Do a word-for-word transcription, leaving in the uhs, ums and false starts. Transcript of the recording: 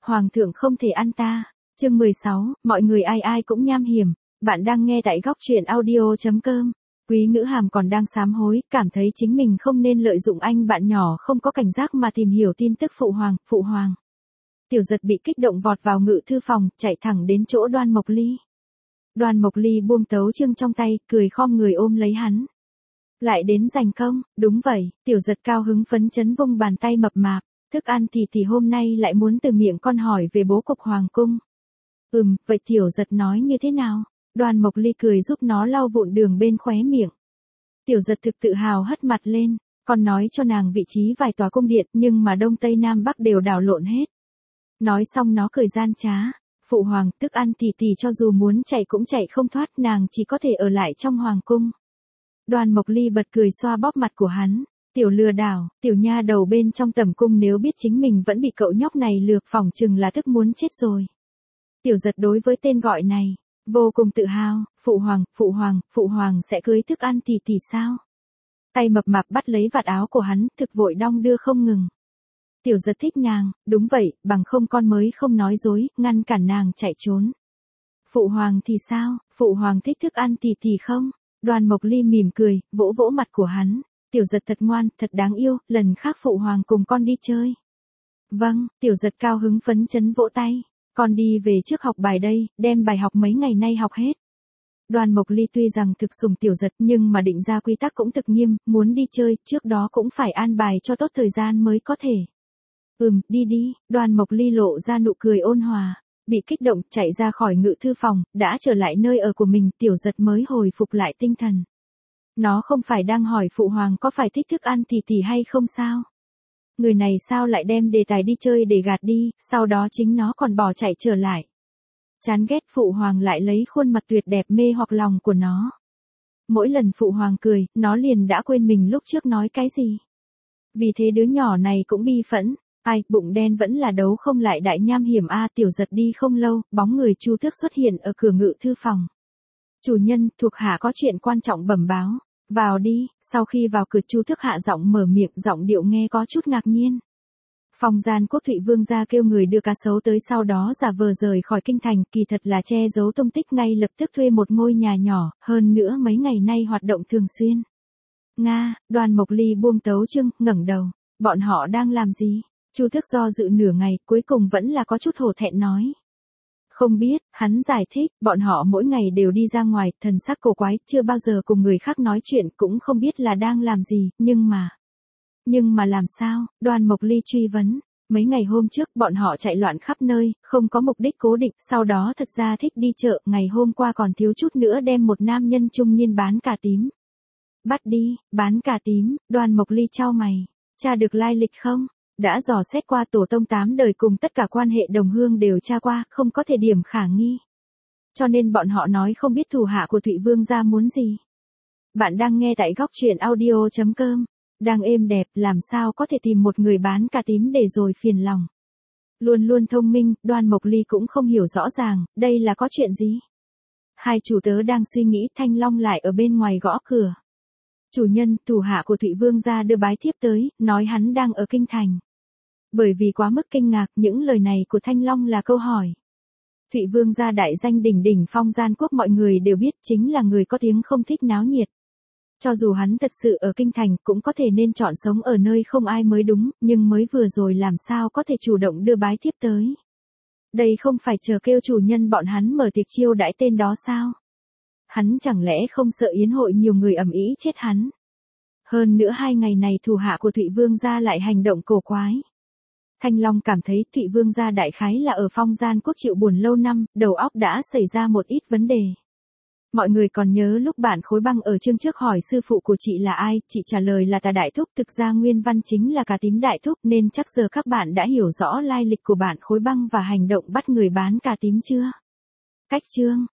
Hoàng thượng không thể ăn ta. Chương mười sáu, mọi người ai ai cũng nham hiểm. Bạn đang nghe tại góc truyện audio.com. Quý Ngữ Hàm còn đang sám hối, cảm thấy chính mình không nên lợi dụng anh bạn nhỏ không có cảnh giác mà tìm hiểu tin tức phụ hoàng, phụ hoàng. Tiểu Giật bị kích động vọt vào ngự thư phòng, chạy thẳng đến chỗ Đoan Mộc Ly. Đoan Mộc Ly buông tấu chương trong tay, cười khom người ôm lấy hắn. Lại đến giành công, đúng vậy, Tiểu Giật cao hứng phấn chấn vung bàn tay mập mạp, thức ăn thì thì hôm nay lại muốn từ miệng con hỏi về bố cục hoàng cung. Ừm, vậy Tiểu Giật nói như thế nào? Đoan Mộc Ly cười giúp nó lau vụn đường bên khóe miệng. Tiểu Giật thực tự hào hất mặt lên, con nói cho nàng vị trí vài tòa cung điện nhưng mà đông tây nam bắc đều đảo lộn hết. Nói xong nó cười gian trá, phụ hoàng, thức ăn thì thì cho dù muốn chạy cũng chạy không thoát, nàng chỉ có thể ở lại trong hoàng cung. Đoan Mộc Ly bật cười xoa bóp mặt của hắn, tiểu lừa đảo, tiểu nha đầu bên trong tẩm cung nếu biết chính mình vẫn bị cậu nhóc này lừa, phỏng chừng là tức muốn chết rồi. Tiểu Giật đối với tên gọi này vô cùng tự hào, phụ hoàng, phụ hoàng, phụ hoàng sẽ cưới thức ăn thì thì sao? Tay mập mạp bắt lấy vạt áo của hắn, thực vội đong đưa không ngừng. Tiểu Giật thích nàng, đúng vậy, bằng không con mới không nói dối, ngăn cản nàng chạy trốn. Phụ hoàng thì sao, phụ hoàng thích thức ăn thì thì không? Đoan Mộc Ly mỉm cười, vỗ vỗ mặt của hắn, Tiểu Giật thật ngoan, thật đáng yêu, lần khác phụ hoàng cùng con đi chơi. Vâng, Tiểu Giật cao hứng phấn chấn vỗ tay, con đi về trước học bài đây, đem bài học mấy ngày nay học hết. Đoan Mộc Ly tuy rằng thực sủng Tiểu Giật nhưng mà định ra quy tắc cũng thực nghiêm, muốn đi chơi, trước đó cũng phải an bài cho tốt thời gian mới có thể. Ừm, đi đi, Đoan Mộc Ly lộ ra nụ cười ôn hòa, bị kích động chạy ra khỏi ngự thư phòng, đã trở lại nơi ở của mình, Tiểu Giật mới hồi phục lại tinh thần. Nó không phải đang hỏi phụ hoàng có phải thích thức ăn thì thì hay không sao? Người này sao lại đem đề tài đi chơi để gạt đi, sau đó chính nó còn bỏ chạy trở lại. Chán ghét, phụ hoàng lại lấy khuôn mặt tuyệt đẹp mê hoặc lòng của nó. Mỗi lần phụ hoàng cười, nó liền đã quên mình lúc trước nói cái gì. Vì thế đứa nhỏ này cũng bi phẫn. Ai, bụng đen vẫn là đấu không lại đại nham hiểm a. Tiểu Giật đi không lâu, bóng người Chu Tước xuất hiện ở cửa ngự thư phòng. Chủ nhân, thuộc hạ có chuyện quan trọng bẩm báo. Vào đi. Sau khi vào cửa, Chu Tước hạ giọng mở miệng, giọng điệu nghe có chút ngạc nhiên. Phong Gian Quốc Thụy Vương gia kêu người đưa cá sấu tới, sau đó giả vờ rời khỏi kinh thành, kỳ thật là che giấu tung tích, ngay lập tức thuê một ngôi nhà nhỏ, hơn nữa mấy ngày nay hoạt động thường xuyên. Nga, Đoan Mộc Ly buông tấu chương, ngẩng đầu. Bọn họ đang làm gì? Chu Tước do dự nửa ngày, cuối cùng vẫn là có chút hổ thẹn nói. Không biết, hắn giải thích, bọn họ mỗi ngày đều đi ra ngoài, thần sắc cổ quái, chưa bao giờ cùng người khác nói chuyện, cũng không biết là đang làm gì, nhưng mà... Nhưng mà làm sao? Đoan Mộc Ly truy vấn. Mấy ngày hôm trước, bọn họ chạy loạn khắp nơi, không có mục đích cố định, sau đó thật ra thích đi chợ, ngày hôm qua còn thiếu chút nữa đem một nam nhân trung niên bán cà tím. Bắt đi, bán cà tím, Đoan Mộc Ly chau mày. Tra được lai lịch không? Đã dò xét qua tổ tông tám đời cùng tất cả quan hệ đồng hương đều tra qua, không có thể điểm khả nghi. Cho nên bọn họ nói không biết thủ hạ của Thụy Vương gia muốn gì. Bạn đang nghe tại góc truyện audio.com. Đang êm đẹp, làm sao có thể tìm một người bán cà tím để rồi phiền lòng. Luôn luôn thông minh, Đoan Mộc Ly cũng không hiểu rõ ràng, đây là có chuyện gì. Hai chủ tớ đang suy nghĩ, Thanh Long lại ở bên ngoài gõ cửa. Chủ nhân, thủ hạ của Thụy Vương gia đưa bái thiếp tới, nói hắn đang ở kinh thành. Bởi vì quá mức kinh ngạc, những lời này của Thanh Long là câu hỏi. Thụy Vương gia đại danh đỉnh đỉnh Phong Gian Quốc, mọi người đều biết, chính là người có tiếng không thích náo nhiệt. Cho dù hắn thật sự ở kinh thành, cũng có thể nên chọn sống ở nơi không ai mới đúng, nhưng mới vừa rồi làm sao có thể chủ động đưa bái thiếp tới. Đây không phải chờ kêu chủ nhân bọn hắn mở tiệc chiêu đãi tên đó sao? Hắn chẳng lẽ không sợ yến hội nhiều người ầm ĩ chết hắn? Hơn nữa hai ngày này thủ hạ của Thụy Vương gia lại hành động cổ quái. Thanh Long cảm thấy Thụy Vương gia đại khái là ở Phong Gian Quốc chịu buồn lâu năm, đầu óc đã xảy ra một ít vấn đề. Mọi người còn nhớ lúc bạn Khối Băng ở chương trước hỏi sư phụ của chị là ai, chị trả lời là Tà Đại Thúc, thực ra nguyên văn chính là Cà Tím Đại Thúc, nên chắc giờ các bạn đã hiểu rõ lai lịch của bạn Khối Băng và hành động bắt người bán cà tím chưa? Cách chương,